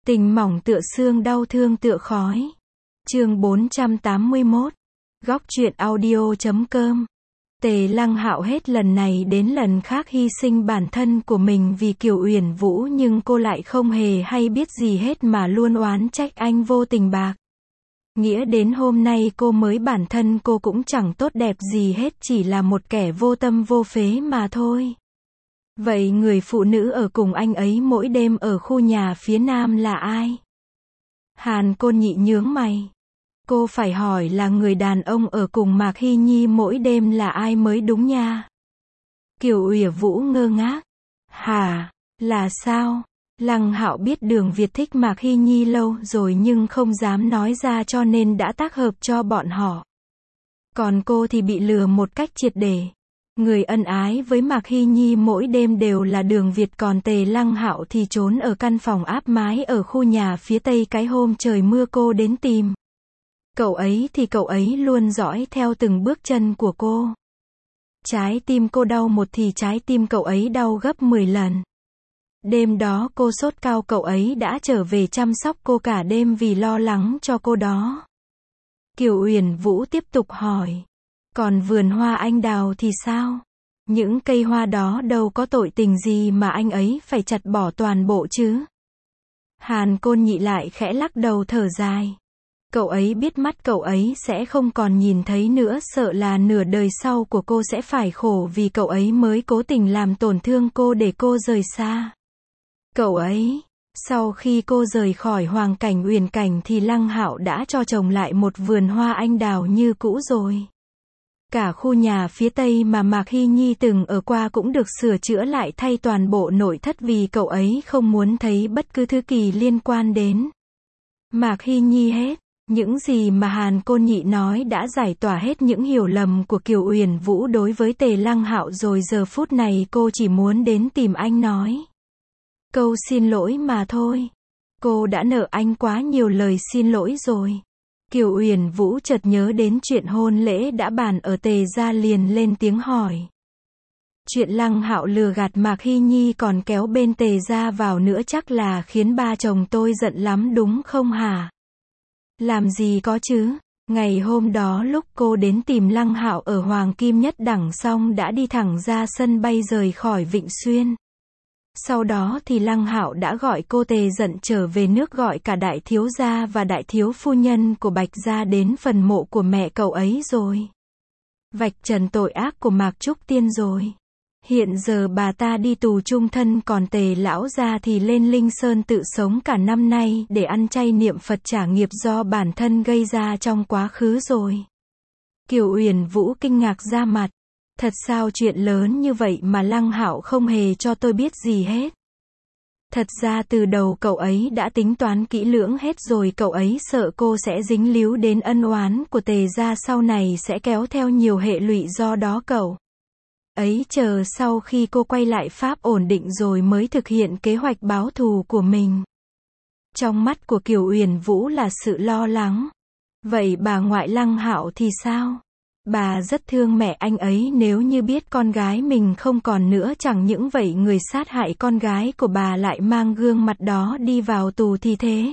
Tình mỏng tựa xương, đau thương tựa khói. Chương 481. Góc truyện audio.com. Tề Lăng Hạo hết lần này đến lần khác hy sinh bản thân của mình vì Kiều Uyển Vũ, nhưng cô lại không hề hay biết gì hết mà luôn oán trách anh vô tình bạc. Nghĩa đến hôm nay cô mới bản thân cô cũng chẳng tốt đẹp gì hết, chỉ là một kẻ vô tâm vô phế mà thôi. Vậy người phụ nữ ở cùng anh ấy mỗi đêm ở khu nhà phía nam là ai? Hàn Côn Nhị nhướng mày. Cô phải hỏi là người đàn ông ở cùng Mạc Hy Nhi mỗi đêm là ai mới đúng nha. Kiều Uyển Vũ ngơ ngác. Hả? Là sao? Lăng Hạo biết Đường Việt thích Mạc Hy Nhi lâu rồi nhưng không dám nói ra cho nên đã tác hợp cho bọn họ. Còn cô thì bị lừa một cách triệt để. Người ân ái với Mạc Hy Nhi mỗi đêm đều là Đường Việt, còn Tề Lăng Hạo thì trốn ở căn phòng áp mái ở khu nhà phía tây cái hôm trời mưa cô đến tìm. Cậu ấy luôn dõi theo từng bước chân của cô. Trái tim cô đau một thì trái tim cậu ấy đau gấp 10 lần. Đêm đó cô sốt cao, cậu ấy đã trở về chăm sóc cô cả đêm vì lo lắng cho cô đó. Kiều Uyển Vũ tiếp tục hỏi. Còn vườn hoa anh đào thì sao? Những cây hoa đó đâu có tội tình gì mà anh ấy phải chặt bỏ toàn bộ chứ? Hàn Côn Nhị lại khẽ lắc đầu thở dài. Cậu ấy biết mắt cậu ấy sẽ không còn nhìn thấy nữa, sợ là nửa đời sau của cô sẽ phải khổ vì cậu ấy mới cố tình làm tổn thương cô để cô rời xa. Cậu ấy, sau khi cô rời khỏi Hoàng Cảnh Uyển Cảnh thì Lăng Hạo đã cho trồng lại một vườn hoa anh đào như cũ rồi. Cả khu nhà phía tây mà Mạc Hy Nhi từng ở qua cũng được sửa chữa lại, thay toàn bộ nội thất vì cậu ấy không muốn thấy bất cứ thứ gì liên quan đến Mạc Hy Nhi hết. Những gì mà Hàn Côn Nhị nói đã giải tỏa hết những hiểu lầm của Kiều Uyển Vũ đối với Tề Lăng Hạo rồi, giờ phút này cô chỉ muốn đến tìm anh nói câu xin lỗi mà thôi. Cô đã nợ anh quá nhiều lời xin lỗi rồi. Kiều Uyển Vũ chợt nhớ đến chuyện hôn lễ đã bàn ở Tề gia liền lên tiếng hỏi. Chuyện Lăng Hạo lừa gạt Mạc Hy Nhi còn kéo bên Tề gia vào nữa chắc là khiến ba chồng tôi giận lắm đúng không hả? Làm gì có chứ. Ngày hôm đó lúc cô đến tìm Lăng Hạo ở Hoàng Kim Nhất Đẳng xong đã đi thẳng ra sân bay rời khỏi Vịnh Xuyên. Sau đó thì Lăng Hạo đã gọi cô Tề giận trở về nước, gọi cả đại thiếu gia và đại thiếu phu nhân của Bạch gia đến phần mộ của mẹ cậu ấy rồi. Vạch trần tội ác của Mạc Trúc Tiên rồi. Hiện giờ bà ta đi tù chung thân, còn Tề lão gia thì lên Linh Sơn tự sống cả năm nay để ăn chay niệm Phật trả nghiệp do bản thân gây ra trong quá khứ rồi. Kiều Uyển Vũ kinh ngạc ra mặt. Thật sao, chuyện lớn như vậy mà Lăng Hạo không hề cho tôi biết gì hết. Thật ra từ đầu cậu ấy đã tính toán kỹ lưỡng hết rồi, cậu ấy sợ cô sẽ dính líu đến ân oán của Tề gia sau này sẽ kéo theo nhiều hệ lụy, do đó cậu ấy chờ sau khi cô quay lại Pháp ổn định rồi mới thực hiện kế hoạch báo thù của mình. Trong mắt của Kiều Uyển Vũ là sự lo lắng. Vậy bà ngoại Lăng Hạo thì sao? Bà rất thương mẹ anh ấy, nếu như biết con gái mình không còn nữa, chẳng những vậy người sát hại con gái của bà lại mang gương mặt đó đi vào tù thì thế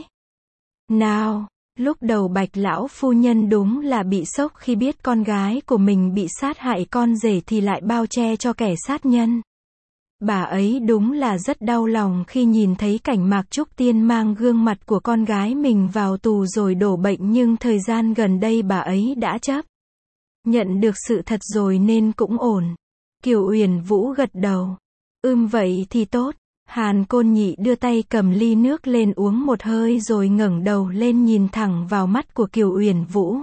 nào? Lúc đầu Bạch lão phu nhân đúng là bị sốc khi biết con gái của mình bị sát hại, con rể thì lại bao che cho kẻ sát nhân. Bà ấy đúng là rất đau lòng khi nhìn thấy cảnh Mạc Trúc Tiên mang gương mặt của con gái mình vào tù rồi đổ bệnh, nhưng thời gian gần đây bà ấy đã chấp nhận được sự thật rồi nên cũng ổn. Kiều Uyển Vũ gật đầu. Vậy thì tốt. Hàn Côn Nhị đưa tay cầm ly nước lên uống một hơi rồi ngẩng đầu lên nhìn thẳng vào mắt của Kiều Uyển Vũ.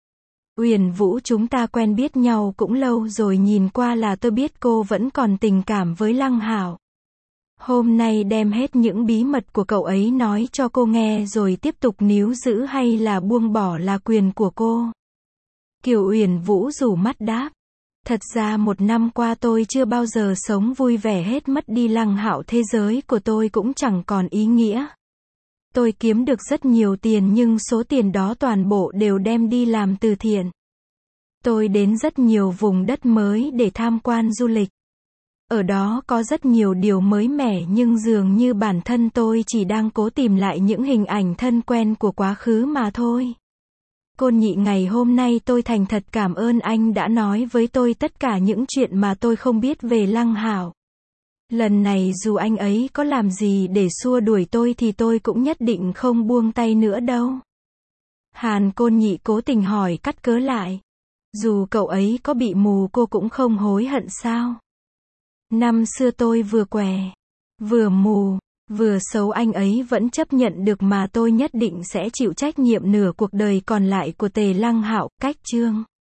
Uyển Vũ, chúng ta quen biết nhau cũng lâu rồi, nhìn qua là tôi biết cô vẫn còn tình cảm với Lăng Hạo. Hôm nay đem hết những bí mật của cậu ấy nói cho cô nghe rồi tiếp tục níu giữ hay là buông bỏ là quyền của cô. Kiều Uyển Vũ rủ mắt đáp. Thật ra một năm qua tôi chưa bao giờ sống vui vẻ hết, mất đi Lăng Hạo thế giới của tôi cũng chẳng còn ý nghĩa. Tôi kiếm được rất nhiều tiền nhưng số tiền đó toàn bộ đều đem đi làm từ thiện. Tôi đến rất nhiều vùng đất mới để tham quan du lịch. Ở đó có rất nhiều điều mới mẻ nhưng dường như bản thân tôi chỉ đang cố tìm lại những hình ảnh thân quen của quá khứ mà thôi. Côn Nhị, ngày hôm nay tôi thành thật cảm ơn anh đã nói với tôi tất cả những chuyện mà tôi không biết về Lăng Hạo. Lần này dù anh ấy có làm gì để xua đuổi tôi thì tôi cũng nhất định không buông tay nữa đâu. Hàn Côn Nhị cố tình hỏi cắt cớ lại. Dù cậu ấy có bị mù cô cũng không hối hận sao? Năm xưa tôi vừa què, vừa mù, vừa xấu anh ấy vẫn chấp nhận được mà tôi nhất định sẽ chịu trách nhiệm nửa cuộc đời còn lại của Tề Lăng Hạo. Cách chương